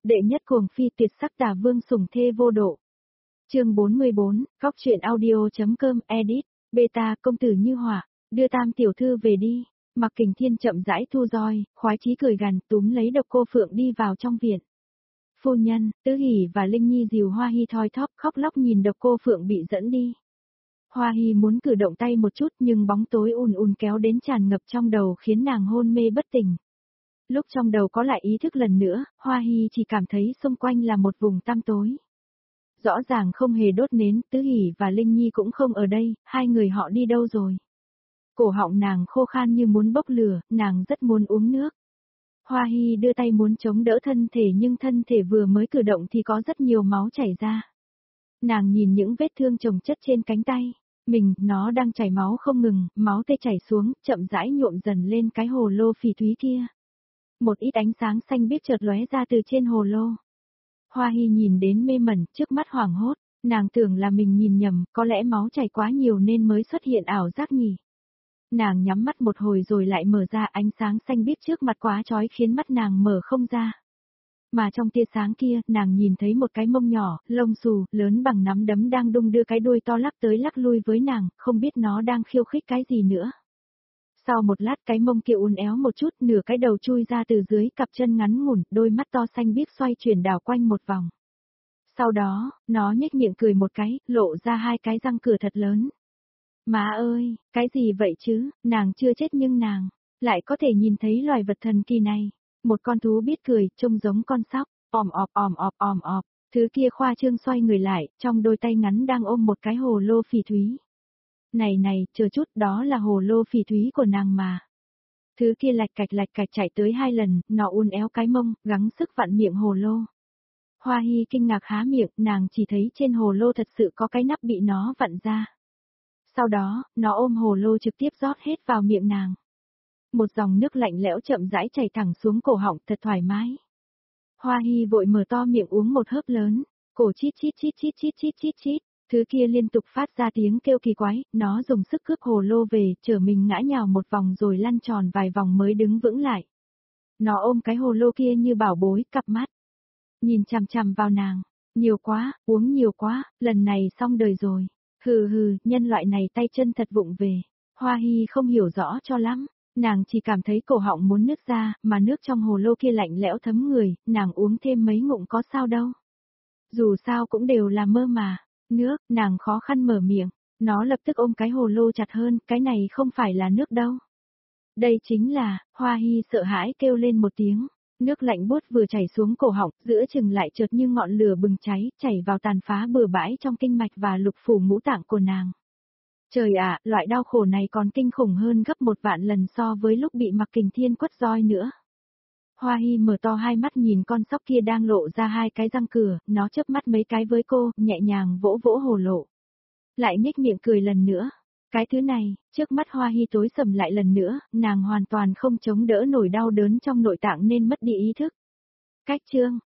Đệ nhất cuồng phi tuyệt sắc tà vương sủng thê vô độ. Chương 44, Góc truyện audio.com edit, beta công tử như hỏa, đưa Tam tiểu thư về đi. Mặc Kình Thiên chậm rãi thu roi, khoái chí cười gằn túm lấy Độc Cô Phượng đi vào trong viện. Phu nhân, Tứ Hỷ và Linh Nhi dìu Hoa Hi thoi thóp khóc lóc nhìn Độc Cô Phượng bị dẫn đi. Hoa Hi muốn cử động tay một chút nhưng bóng tối ùn ùn kéo đến tràn ngập trong đầu khiến nàng hôn mê bất tỉnh. Lúc trong đầu có lại ý thức lần nữa, Hoa Hi chỉ cảm thấy xung quanh là một vùng tăm tối. Rõ ràng không hề đốt nến, Tứ Hỷ và Linh Nhi cũng không ở đây, hai người họ đi đâu rồi? Cổ họng nàng khô khan như muốn bốc lửa, nàng rất muốn uống nước. Hoa Hi đưa tay muốn chống đỡ thân thể nhưng thân thể vừa mới cử động thì có rất nhiều máu chảy ra. Nàng nhìn những vết thương chồng chất trên cánh tay, nó đang chảy máu không ngừng, máu tê chảy xuống, chậm rãi nhuộm dần lên cái hồ lô phỉ thúy kia. Một ít ánh sáng xanh biếc chợt lóe ra từ trên hồ lô. Hoa Hi nhìn đến mê mẩn, trước mắt hoảng hốt, nàng tưởng là mình nhìn nhầm, có lẽ máu chảy quá nhiều nên mới xuất hiện ảo giác nhỉ. Nàng nhắm mắt một hồi rồi lại mở ra, ánh sáng xanh biếc trước mặt quá chói khiến mắt nàng mở không ra. Mà trong tia sáng kia, nàng nhìn thấy một cái mông nhỏ, lông xù, lớn bằng nắm đấm đang đung đưa cái đuôi to lắc tới lắc lui với nàng, không biết nó đang khiêu khích cái gì nữa. Sau một lát cái mông kia uốn éo một chút, nửa cái đầu chui ra từ dưới cặp chân ngắn ngủn, đôi mắt to xanh biếc xoay chuyển đảo quanh một vòng. Sau đó, nó nhếch miệng cười một cái, lộ ra hai cái răng cửa thật lớn. Má ơi, cái gì vậy chứ, nàng chưa chết nhưng nàng lại có thể nhìn thấy loài vật thần kỳ này. Một con thú biết cười, trông giống con sóc, òm ọp. Thứ kia khoa trương xoay người lại, trong đôi tay ngắn đang ôm một cái hồ lô phỉ thúy. Này, chờ chút, đó là hồ lô phỉ thúy của nàng mà. Thứ kia lạch cạch chạy tới 2 lần, nó uốn éo cái mông, gắng sức vặn miệng hồ lô. Hoa Hi kinh ngạc há miệng, nàng chỉ thấy trên hồ lô thật sự có cái nắp bị nó vặn ra. Sau đó, nó ôm hồ lô trực tiếp rót hết vào miệng nàng. Một dòng nước lạnh lẽo chậm rãi chảy thẳng xuống cổ họng thật thoải mái. Hoa Hi vội mở to miệng uống một hớp lớn, cổ chít. Thứ kia liên tục phát ra tiếng kêu kỳ quái, nó dùng sức cướp hồ lô về, chở mình ngã nhào một vòng rồi lăn tròn vài vòng mới đứng vững lại. Nó ôm cái hồ lô kia như bảo bối, cặp mắt nhìn chằm chằm vào nàng. Nhiều quá, uống nhiều quá, lần này xong đời rồi. Hừ, nhân loại này tay chân thật vụng về. Hoa Hi không hiểu rõ cho lắm, nàng chỉ cảm thấy cổ họng muốn nứt ra, mà nước trong hồ lô kia lạnh lẽo thấm người, nàng uống thêm mấy ngụm có sao đâu. Dù sao cũng đều là mơ mà. Nước, nàng khó khăn mở miệng, nó lập tức ôm cái hồ lô chặt hơn, cái này không phải là nước đâu. Đây chính là, Hoa Hi sợ hãi kêu lên một tiếng, nước lạnh buốt vừa chảy xuống cổ họng, giữa chừng lại chợt như ngọn lửa bừng cháy, chảy vào tàn phá bừa bãi trong kinh mạch và lục phủ ngũ tạng của nàng. Trời ạ, loại đau khổ này còn kinh khủng hơn gấp 1.000.000 lần so với lúc bị Mặc Kình Thiên quất roi nữa. Hoa Hi mở to hai mắt nhìn con sóc kia đang lộ ra 2 cái răng cửa, nó chớp mắt mấy cái với cô, nhẹ nhàng vỗ vỗ hồ lộ. Lại nhếch miệng cười lần nữa. Cái thứ này, trước mắt Hoa Hi tối sầm lại lần nữa, nàng hoàn toàn không chống đỡ nổi đau đớn trong nội tạng nên mất đi ý thức. Cách chương.